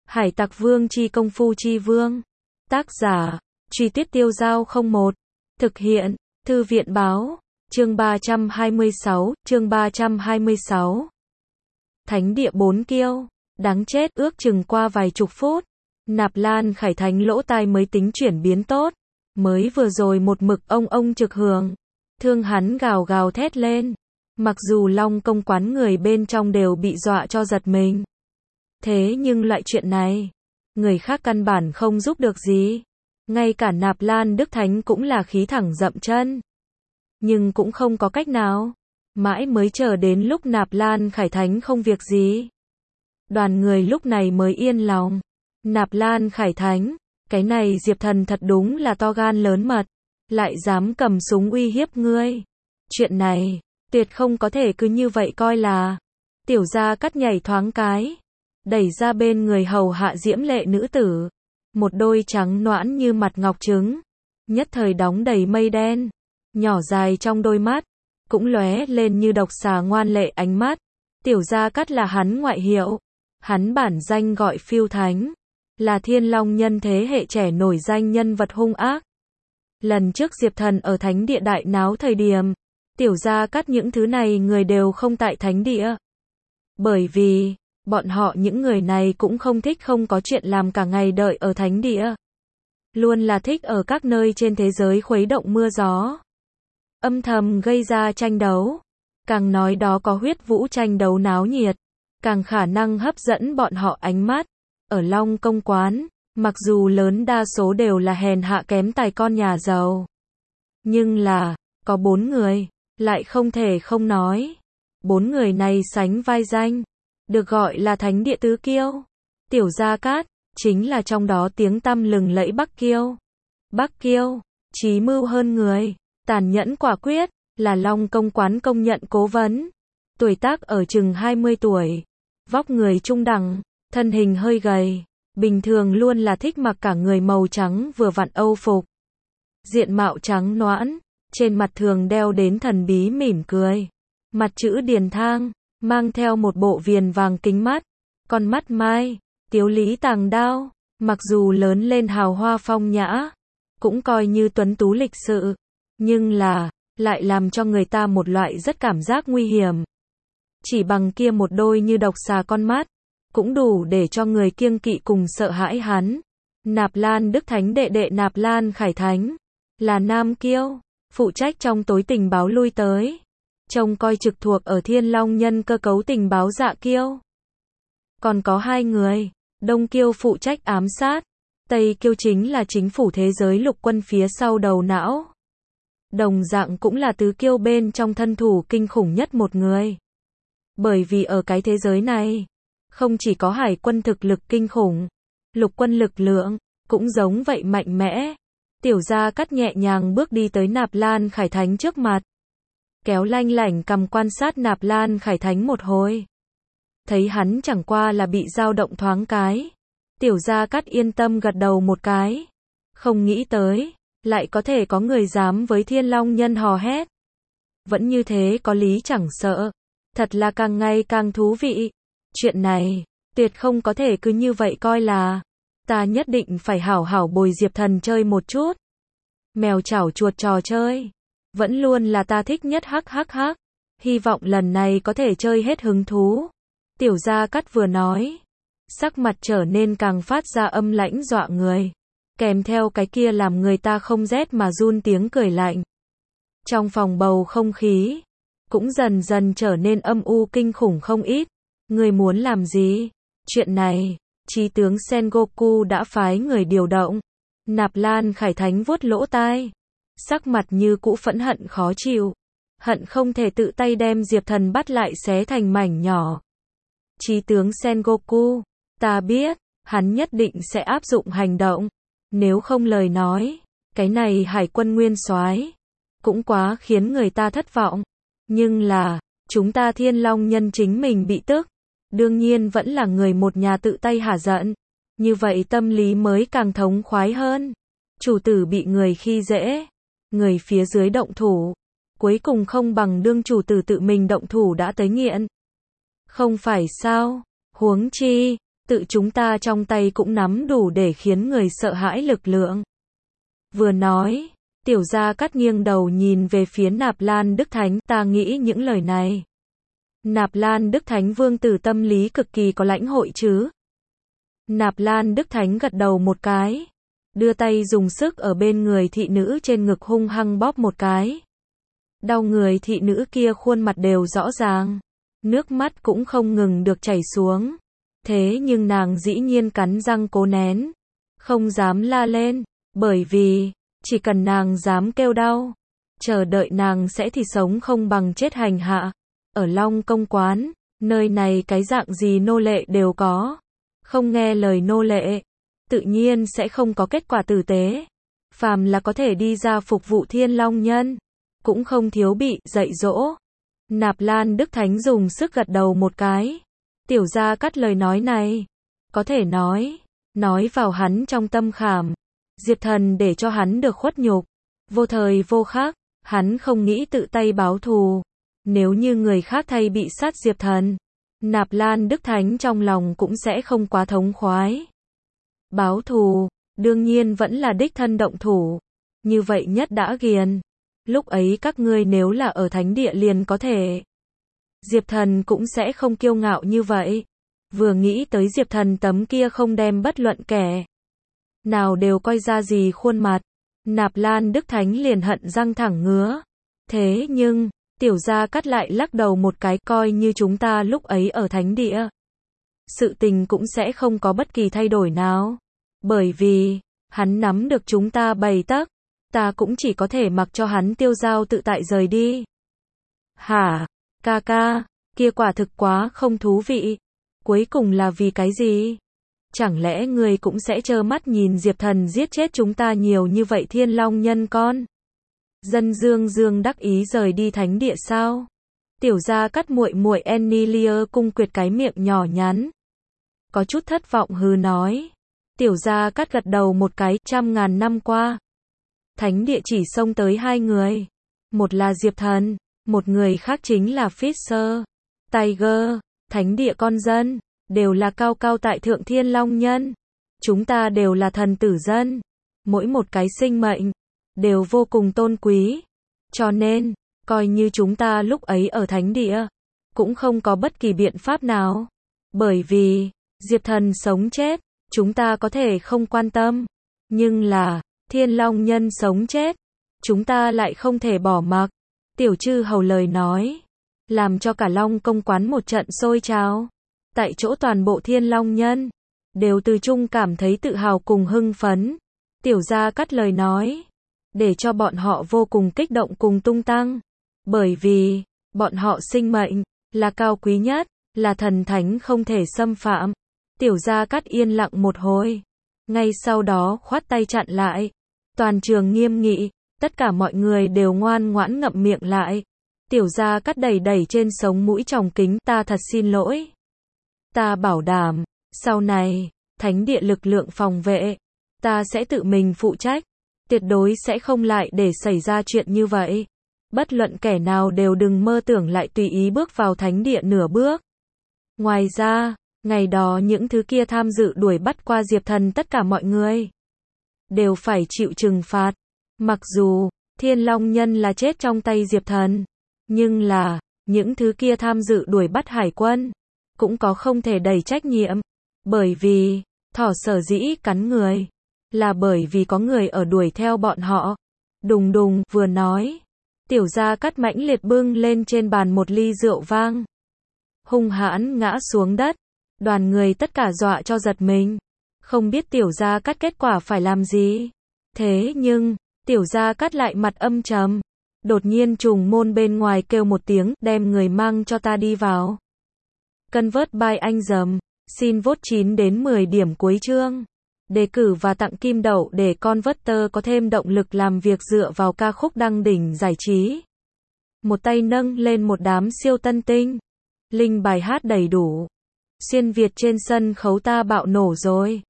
Hải Tặc Vương chi công phu chi vương. Tác giả, Truy Tuyết Tiêu Dao 01. Thực hiện, Thư viện Báo. Chương 326. Thánh địa bốn kiêu. Đáng chết, ước chừng qua vài chục phút. Nạp Lan Khải Thánh lỗ tai mới tính chuyển biến tốt. Mới vừa rồi một mực ông trực hưởng. Thương hắn gào gào thét lên. Mặc dù Long Công quán người bên trong đều bị dọa cho giật mình. Thế nhưng loại chuyện này, người khác căn bản không giúp được gì. Ngay cả Nạp Lan Đức Thánh cũng là khí thẳng dậm chân. Nhưng cũng không có cách nào. Mãi mới chờ đến lúc Nạp Lan Khải Thánh không việc gì. Đoàn người lúc này mới yên lòng. Nạp Lan Khải Thánh, cái này Diệp Thần thật đúng là to gan lớn mật. Lại dám cầm súng uy hiếp ngươi. Chuyện này, tuyệt không có thể cứ như vậy coi là. Tiểu Gia Cát nhảy thoáng cái. Đẩy ra bên người hầu hạ diễm lệ nữ tử. Một đôi trắng nõn như mặt ngọc trứng. Nhất thời đóng đầy mây đen. Nhỏ dài trong đôi mắt. Cũng lóe lên như độc xà ngoan lệ ánh mắt. Tiểu Gia Cát là hắn ngoại hiệu. Hắn bản danh gọi Phiêu Thánh. Là Thiên Long nhân thế hệ trẻ nổi danh nhân vật hung ác. Lần trước Diệp Thần ở Thánh địa đại náo thời điểm. Tiểu Gia Cát những thứ này người đều không tại Thánh địa. Bởi vì bọn họ những người này cũng không thích không có chuyện làm cả ngày đợi ở Thánh địa. Luôn là thích ở các nơi trên thế giới khuấy động mưa gió. Âm thầm gây ra tranh đấu. Càng nói đó có huyết vũ tranh đấu náo nhiệt. Càng khả năng hấp dẫn bọn họ ánh mắt. Ở Long Công quán, mặc dù lớn đa số đều là hèn hạ kém tài con nhà giàu. Nhưng là, có 4 người, lại không thể không nói. 4 người này sánh vai danh. Được gọi là Thánh địa tứ kiêu. Tiểu Gia Cát, chính là trong đó tiếng tăm lừng lẫy Bắc Kiêu. Bắc Kiêu, trí mưu hơn người, tàn nhẫn quả quyết, là Long Công quán công nhận cố vấn. Tuổi tác ở chừng 20 tuổi. Vóc người trung đẳng, thân hình hơi gầy. Bình thường luôn là thích mặc cả người màu trắng vừa vặn Âu phục. Diện mạo trắng nõn, trên mặt thường đeo đến thần bí mỉm cười. Mặt chữ điền thang. Mang theo một bộ viền vàng kính mắt, con mắt mai, tiếu lý tàng đao, mặc dù lớn lên hào hoa phong nhã, cũng coi như tuấn tú lịch sự, nhưng là, lại làm cho người ta một loại rất cảm giác nguy hiểm. Chỉ bằng kia một đôi như độc xà con mắt, cũng đủ để cho người kiêng kỵ cùng sợ hãi hắn. Nạp Lan Đức Thánh đệ đệ Nạp Lan Khải Thánh, là nam kiêu, phụ trách trong tối tình báo lui tới. Trông coi trực thuộc ở Thiên Long nhân cơ cấu tình báo Dạ Kiêu. Còn có 2 người, Đông Kiêu phụ trách ám sát, Tây Kiêu chính là chính phủ thế giới lục quân phía sau đầu não. Đồng dạng cũng là tứ kiêu bên trong thân thủ kinh khủng nhất một người. Bởi vì ở cái thế giới này, không chỉ có hải quân thực lực kinh khủng, lục quân lực lượng, cũng giống vậy mạnh mẽ. Tiểu Gia Cát nhẹ nhàng bước đi tới Nạp Lan Khải Thánh trước mặt. Kéo lanh lảnh cầm quan sát Nạp Lan Khải Thánh một hồi. Thấy hắn chẳng qua là bị dao động thoáng cái. Tiểu Gia Cát yên tâm gật đầu một cái. Không nghĩ tới, lại có thể có người dám với Thiên Long nhân hò hét. Vẫn như thế có lý chẳng sợ. Thật là càng ngày càng thú vị. Chuyện này, tuyệt không có thể cứ như vậy coi là. Ta nhất định phải hảo hảo bồi Diệp Thần chơi một chút. Mèo chảo chuột trò chơi. Vẫn luôn là ta thích nhất hắc. Hy vọng lần này có thể chơi hết hứng thú. Tiểu Gia Cát vừa nói. Sắc mặt trở nên càng phát ra âm lãnh dọa người. Kèm theo cái kia làm người ta không rét mà run tiếng cười lạnh. Trong phòng bầu không khí. Cũng dần dần trở nên âm u kinh khủng không ít. Người muốn làm gì? Chuyện này, Chí tướng Sengoku đã phái người điều động. Nạp Lan Khải Thánh vuốt lỗ tai. Sắc mặt như cũ phẫn hận khó chịu. Hận không thể tự tay đem Diệp Thần bắt lại xé thành mảnh nhỏ. Chí tướng Sengoku, ta biết, hắn nhất định sẽ áp dụng hành động. Nếu không lời nói, cái này hải quân nguyên soái cũng quá khiến người ta thất vọng. Nhưng là, chúng ta Thiên Long nhân chính mình bị tức. Đương nhiên vẫn là người một nhà tự tay hả giận. Như vậy tâm lý mới càng thống khoái hơn. Chủ tử bị người khi dễ. Người phía dưới động thủ. Cuối cùng không bằng đương chủ tử tự mình động thủ đã tới nghiện. Không phải sao? Huống chi, tự chúng ta trong tay cũng nắm đủ để khiến người sợ hãi lực lượng. Vừa nói, Tiểu Gia Cát nghiêng đầu nhìn về phía Nạp Lan Đức Thánh, ta nghĩ những lời này. Nạp Lan Đức Thánh vương tử tâm lý cực kỳ có lãnh hội chứ. Nạp Lan Đức Thánh gật đầu một cái, đưa tay dùng sức ở bên người thị nữ trên ngực hung hăng bóp một cái. Đau người thị nữ kia khuôn mặt đều rõ ràng, nước mắt cũng không ngừng được chảy xuống. Thế nhưng nàng dĩ nhiên cắn răng cố nén, không dám la lên, bởi vì, chỉ cần nàng dám kêu đau, chờ đợi nàng sẽ thì sống không bằng chết hành hạ. Ở Long Công Quán, nơi này cái dạng gì nô lệ đều có. Không nghe lời nô lệ, tự nhiên sẽ không có kết quả tử tế. Phàm là có thể đi ra phục vụ Thiên Long Nhân, cũng không thiếu bị dạy dỗ. Nạp Lan Đức Thánh dùng sức gật đầu một cái. Tiểu Gia Cát lời nói này, có thể nói vào hắn trong tâm khảm. Diệp Thần để cho hắn được khuất nhục, vô thời vô khắc, hắn không nghĩ tự tay báo thù. Nếu như người khác thay bị sát Diệp Thần, Nạp Lan Đức Thánh trong lòng cũng sẽ không quá thống khoái. Báo thù, đương nhiên vẫn là đích thân động thủ. Như vậy nhất đã ghiền. Lúc ấy các ngươi nếu là ở thánh địa liền có thể. Diệp Thần cũng sẽ không kiêu ngạo như vậy. Vừa nghĩ tới Diệp Thần tấm kia không đem bất luận kẻ nào đều coi ra gì khuôn mặt, Nạp Lan Đức Thánh liền hận răng thẳng ngứa. Thế nhưng, Tiểu Gia Cát lại lắc đầu một cái, coi như chúng ta lúc ấy ở thánh địa, sự tình cũng sẽ không có bất kỳ thay đổi nào. Bởi vì, hắn nắm được chúng ta 7 tấc, ta cũng chỉ có thể mặc cho hắn tiêu dao tự tại rời đi. Hả? Ca ca, kia quả thực quá không thú vị. Cuối cùng là vì cái gì? Chẳng lẽ người cũng sẽ trơ mắt nhìn Diệp Thần giết chết chúng ta nhiều như vậy Thiên Long Nhân con? Dân Dương đắc ý rời đi thánh địa sao? Tiểu Gia Cát muội muội Enilia cung quyệt cái miệng nhỏ nhắn, có chút thất vọng hừ nói. Tiểu Gia Cát gật đầu một cái, 100.000 năm qua, thánh địa chỉ xông tới 2 người, một là Diệp Thần, một người khác chính là Fisher Tiger. Thánh địa con dân đều là cao cao tại thượng Thiên Long Nhân, chúng ta đều là thần tử dân, mỗi một cái sinh mệnh đều vô cùng tôn quý, cho nên coi như chúng ta lúc ấy ở thánh địa cũng không có bất kỳ biện pháp nào, bởi vì Diệp Thần sống chết chúng ta có thể không quan tâm, nhưng là Thiên Long Nhân sống chết chúng ta lại không thể bỏ mặc. Tiểu Chư Hầu lời nói làm cho cả Long Công Quán một trận sôi trào. Tại chỗ toàn bộ Thiên Long Nhân đều từ chung cảm thấy tự hào cùng hưng phấn. Tiểu Gia Cát lời nói để cho bọn họ vô cùng kích động cùng tung tăng, bởi vì bọn họ sinh mệnh là cao quý nhất, là thần thánh không thể xâm phạm. Tiểu Gia Cát yên lặng một hồi, ngay sau đó khoát tay chặn lại. Toàn trường nghiêm nghị, tất cả mọi người đều ngoan ngoãn ngậm miệng lại. Tiểu Gia Cát đẩy trên sống mũi tròng kính, ta thật xin lỗi. Ta bảo đảm, sau này, thánh địa lực lượng phòng vệ, ta sẽ tự mình phụ trách, tuyệt đối sẽ không lại để xảy ra chuyện như vậy. Bất luận kẻ nào đều đừng mơ tưởng lại tùy ý bước vào thánh địa nửa bước. Ngoài ra, ngày đó những thứ kia tham dự đuổi bắt qua Diệp Thần tất cả mọi người đều phải chịu trừng phạt. Mặc dù Thiên Long Nhân là chết trong tay Diệp Thần, nhưng là những thứ kia tham dự đuổi bắt hải quân cũng có không thể đẩy trách nhiệm, bởi vì thỏ sở dĩ cắn người là bởi vì có người ở đuổi theo bọn họ. Đùng đùng, vừa nói, Tiểu Gia Cát mãnh liệt bưng lên trên bàn một ly rượu vang, hung hãn ngã xuống đất. Đoàn người tất cả dọa cho giật mình, không biết Tiểu Gia Cát kết quả phải làm gì. Thế nhưng Tiểu Gia Cát lại mặt âm trầm, đột nhiên trùng môn bên ngoài kêu một tiếng, đem người mang cho ta đi vào. Convert by anh dầm, xin vote 9 đến 10 điểm cuối chương. Đề cử và tặng kim đậu để Converter có thêm động lực làm việc dựa vào ca khúc đăng đỉnh giải trí. Một tay nâng lên một đám siêu tân tinh. Link bài hát đầy đủ. Xuyên Việt trên sân khấu ta bạo nổ rồi.